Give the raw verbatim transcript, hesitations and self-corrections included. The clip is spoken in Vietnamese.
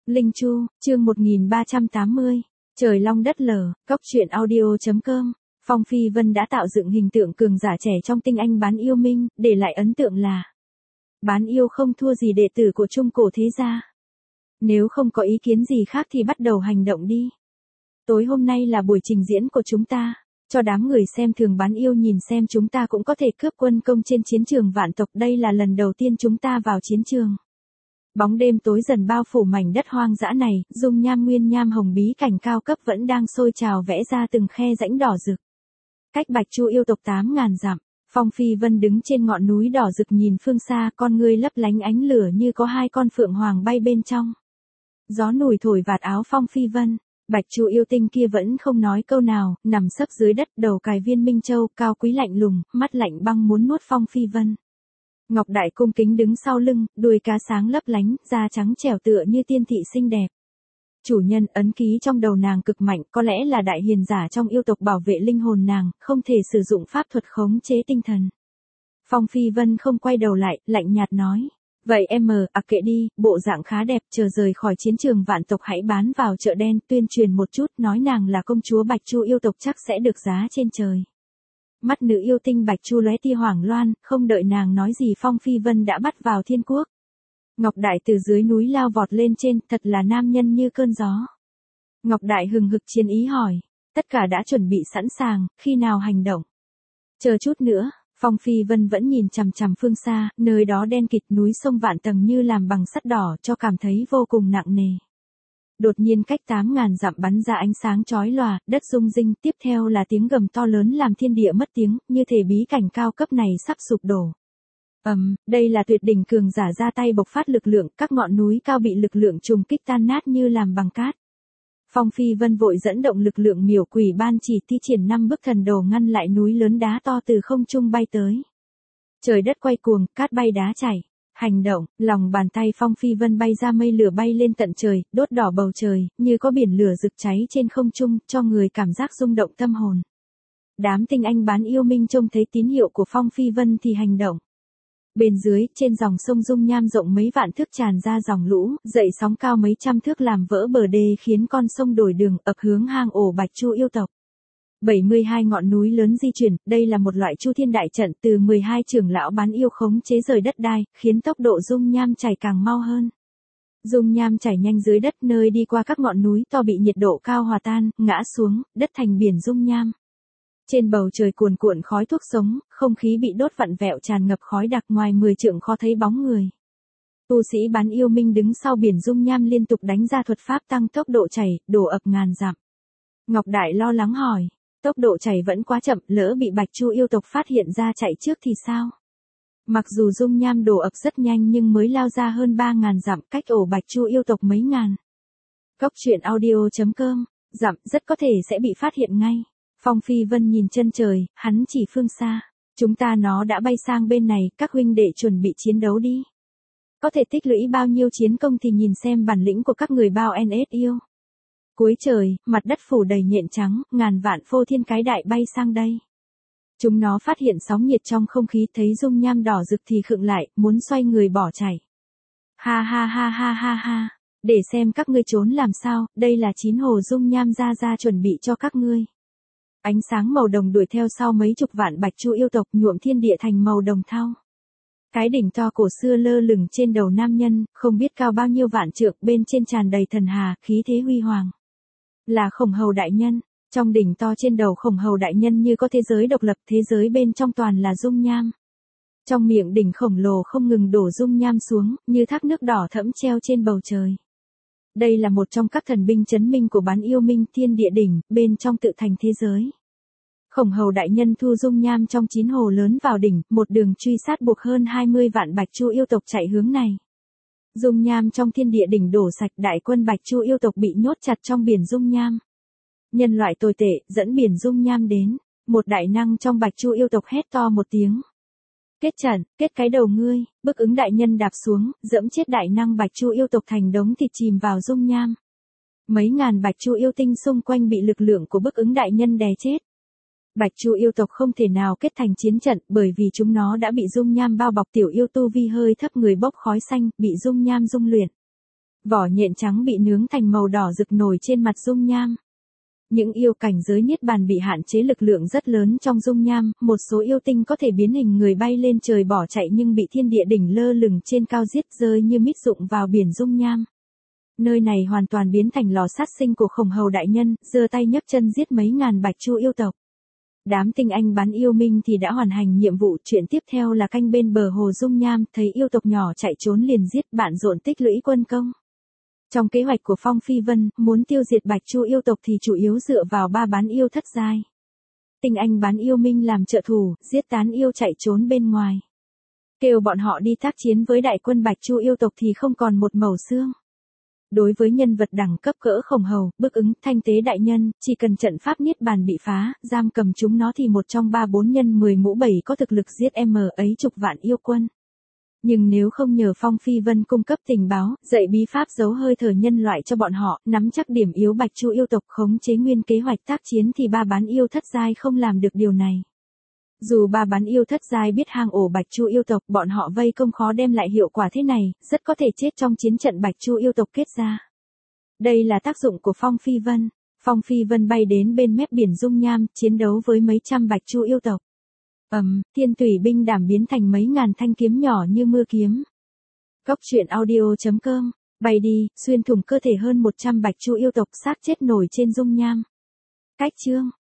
Linh Chu, chương một nghìn ba trăm tám mươi. Trời long đất lở, cóc truyện audio.com. Phong Phi Vân đã tạo dựng hình tượng cường giả trẻ trong tinh anh bán yêu minh, để lại ấn tượng là bán yêu không thua gì đệ tử của trung cổ thế gia. Nếu không có ý kiến gì khác thì bắt đầu hành động đi. Tối hôm nay là buổi trình diễn của chúng ta, cho đám người xem thường bán yêu nhìn xem chúng ta cũng có thể cướp quân công trên chiến trường vạn tộc. Đây là lần đầu tiên chúng ta vào chiến trường. Bóng đêm tối dần bao phủ mảnh đất hoang dã này, dung nham nguyên nham hồng bí cảnh cao cấp vẫn đang sôi trào vẽ ra từng khe rãnh đỏ rực. Cách Bạch Chu yêu tộc tám ngàn dặm, Phong Phi Vân đứng trên ngọn núi đỏ rực nhìn phương xa, con ngươi lấp lánh ánh lửa như có hai con phượng hoàng bay bên trong. Gió nổi thổi vạt áo Phong Phi Vân, Bạch Chu yêu tinh kia vẫn không nói câu nào, nằm sấp dưới đất, đầu cài viên minh châu, cao quý lạnh lùng, mắt lạnh băng muốn nuốt Phong Phi Vân. Ngọc Đại cung kính đứng sau lưng, đuôi cá sáng lấp lánh, da trắng trẻo tựa như tiên thị xinh đẹp. Chủ nhân ấn ký trong đầu nàng cực mạnh, có lẽ là đại hiền giả trong yêu tộc bảo vệ linh hồn nàng, không thể sử dụng pháp thuật khống chế tinh thần. Phong Phi Vân không quay đầu lại, lạnh nhạt nói. Vậy em mờ, ạc kệ đi, bộ dạng khá đẹp, chờ rời khỏi chiến trường vạn tộc hãy bán vào chợ đen, tuyên truyền một chút, nói nàng là công chúa Bạch Chu yêu tộc chắc sẽ được giá trên trời. Mắt nữ yêu tinh Bạch Chu lóe tia hoảng loan, không đợi nàng nói gì Phong Phi Vân đã bắt vào thiên quốc. Ngọc Đại từ dưới núi lao vọt lên trên, thật là nam nhân như cơn gió. Ngọc Đại hừng hực chiến ý hỏi, tất cả đã chuẩn bị sẵn sàng, khi nào hành động? Chờ chút nữa, Phong Phi Vân vẫn nhìn chằm chằm phương xa, nơi đó đen kịt núi sông vạn tầng như làm bằng sắt đỏ cho cảm thấy vô cùng nặng nề. Đột nhiên cách tám ngàn dặm bắn ra ánh sáng chói lòa, đất rung rinh, tiếp theo là tiếng gầm to lớn làm thiên địa mất tiếng, như thể bí cảnh cao cấp này sắp sụp đổ. Ầm, um, đây là tuyệt đỉnh cường giả ra tay bộc phát lực lượng, các ngọn núi cao bị lực lượng trùng kích tan nát như làm bằng cát. Phong Phi Vân vội dẫn động lực lượng miểu quỷ ban chỉ thi triển năm bức thần đồ ngăn lại núi lớn đá to từ không trung bay tới. Trời đất quay cuồng, cát bay đá chảy. Hành động, lòng bàn tay Phong Phi Vân bay ra mây lửa bay lên tận trời, đốt đỏ bầu trời, như có biển lửa rực cháy trên không trung, cho người cảm giác rung động tâm hồn. Đám tinh anh bán yêu minh trông thấy tín hiệu của Phong Phi Vân thì hành động. Bên dưới, trên dòng sông dung nham rộng mấy vạn thước tràn ra dòng lũ, dậy sóng cao mấy trăm thước làm vỡ bờ đê khiến con sông đổi đường ập hướng hang ổ Bạch Chu yêu tộc. bảy mươi hai ngọn núi lớn di chuyển, đây là một loại chu thiên đại trận từ mười hai trưởng lão bán yêu khống chế rời đất đai, khiến tốc độ dung nham chảy càng mau hơn. Dung nham chảy nhanh dưới đất nơi đi qua các ngọn núi to bị nhiệt độ cao hòa tan, ngã xuống, đất thành biển dung nham. Trên bầu trời cuồn cuộn khói thuốc sống, không khí bị đốt vặn vẹo tràn ngập khói đặc, ngoài mười trượng khó thấy bóng người. Tu sĩ bán yêu minh đứng sau biển dung nham liên tục đánh ra thuật pháp tăng tốc độ chảy, đổ ập ngàn dặm. Ngọc Đại lo lắng hỏi, tốc độ chảy vẫn quá chậm, lỡ bị Bạch Chu yêu tộc phát hiện ra chạy trước thì sao? Mặc dù dung nham đổ ập rất nhanh nhưng mới lao ra hơn ba ngàn dặm, cách ổ Bạch Chu yêu tộc mấy ngàn. Cóc truyện audio.com, dặm rất có thể sẽ bị phát hiện ngay. Phong Phi Vân nhìn chân trời, hắn chỉ phương xa. Chúng ta nó đã bay sang bên này, các huynh đệ chuẩn bị chiến đấu đi. Có thể tích lũy bao nhiêu chiến công thì nhìn xem bản lĩnh của các người bao en ét yêu. Cuối trời, mặt đất phủ đầy nhện trắng, ngàn vạn phô thiên cái đại bay sang đây. Chúng nó phát hiện sóng nhiệt trong không khí, thấy dung nham đỏ rực thì khựng lại, muốn xoay người bỏ chạy. Ha ha ha ha ha ha, để xem các ngươi trốn làm sao, đây là chín hồ dung nham ra ra chuẩn bị cho các ngươi. Ánh sáng màu đồng đuổi theo sau mấy chục vạn Bạch Chu yêu tộc, nhuộm thiên địa thành màu đồng thau. Cái đỉnh to cổ xưa lơ lửng trên đầu nam nhân, không biết cao bao nhiêu vạn trượng, bên trên tràn đầy thần hà, khí thế huy hoàng. Là Khổng Hầu đại nhân, trong đỉnh to trên đầu Khổng Hầu đại nhân như có thế giới độc lập, thế giới bên trong toàn là dung nham. Trong miệng đỉnh khổng lồ không ngừng đổ dung nham xuống, như thác nước đỏ thẫm treo trên bầu trời. Đây là một trong các thần binh chấn minh của bán yêu minh thiên địa đỉnh, bên trong tự thành thế giới. Khổng Hầu đại nhân thu dung nham trong chín hồ lớn vào đỉnh, một đường truy sát buộc hơn hai mươi vạn Bạch Chu yêu tộc chạy hướng này. Dung nham trong thiên địa đỉnh đổ sạch, đại quân Bạch Chu yêu tộc bị nhốt chặt trong biển dung nham. Nhân loại tồi tệ, dẫn biển dung nham đến, một đại năng trong Bạch Chu yêu tộc hét to một tiếng. Kết trận, kết cái đầu ngươi, bức ứng đại nhân đạp xuống, dẫm chết đại năng Bạch Chu yêu tộc thành đống thịt chìm vào dung nham. Mấy ngàn Bạch Chu yêu tinh xung quanh bị lực lượng của bức ứng đại nhân đè chết. Bạch Chu yêu tộc không thể nào kết thành chiến trận, bởi vì chúng nó đã bị dung nham bao bọc, tiểu yêu tu vi hơi thấp người bốc khói xanh, bị dung nham dung luyện. Vỏ nhện trắng bị nướng thành màu đỏ rực nổi trên mặt dung nham. Những yêu cảnh giới niết bàn bị hạn chế lực lượng rất lớn trong dung nham, một số yêu tinh có thể biến hình người bay lên trời bỏ chạy nhưng bị thiên địa đỉnh lơ lửng trên cao giết rơi như mít rụng vào biển dung nham. Nơi này hoàn toàn biến thành lò sát sinh của Khổng Hầu đại nhân, giơ tay nhấc chân giết mấy ngàn bạch chu yêu tộc. Đám tinh anh bán yêu minh thì đã hoàn thành nhiệm vụ, chuyện tiếp theo là canh bên bờ hồ dung nham, thấy yêu tộc nhỏ chạy trốn liền giết, bạn rộn tích lũy quân công. Trong kế hoạch của Phong Phi Vân, muốn tiêu diệt bạch chu yêu tộc thì chủ yếu dựa vào ba bán yêu thất giai. Tinh anh bán yêu minh làm trợ thủ, giết tán yêu chạy trốn bên ngoài. Kêu bọn họ đi tác chiến với đại quân bạch chu yêu tộc thì không còn một mẩu xương. Đối với nhân vật đẳng cấp cỡ Khổng Hầu, Bức Ứng, Thanh Tế đại nhân, chỉ cần trận pháp niết bàn bị phá, giam cầm chúng nó thì một trong ba bốn nhân mười mũ bảy có thực lực giết em ấy chục vạn yêu quân. Nhưng nếu không nhờ Phong Phi Vân cung cấp tình báo, dạy bí pháp giấu hơi thở nhân loại cho bọn họ, nắm chắc điểm yếu bạch chu yêu tộc, khống chế nguyên kế hoạch tác chiến thì ba bán yêu thất giai không làm được điều này. Dù ba bán yêu thất giai biết hang ổ bạch chu yêu tộc, bọn họ vây công khó đem lại hiệu quả thế này, rất có thể chết trong chiến trận bạch chu yêu tộc kết ra. Đây là tác dụng của Phong Phi Vân. Phong Phi Vân bay đến bên mép biển dung nham, chiến đấu với mấy trăm bạch chu yêu tộc. Ầm, um, thiên tùy binh đảm biến thành mấy ngàn thanh kiếm nhỏ như mưa kiếm. Cốc truyện audio chấm com, bay đi, xuyên thủng cơ thể hơn một trăm bạch chu yêu tộc, xác chết nổi trên dung nham. Cách chương